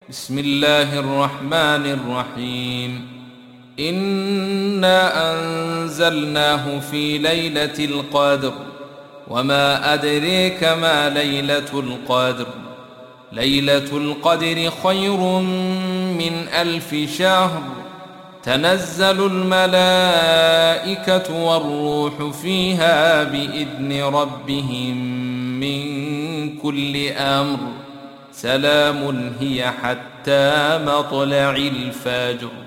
بسم الله الرحمن الرحيم. إنا أنزلناه في ليلة القدر وما أدريك ما ليلة القدر. ليلة القدر خير من 1000 شهر. تنزل الملائكة والروح فيها بإذن ربهم من كل أمر. سلام هي حتى مطلع الفجر.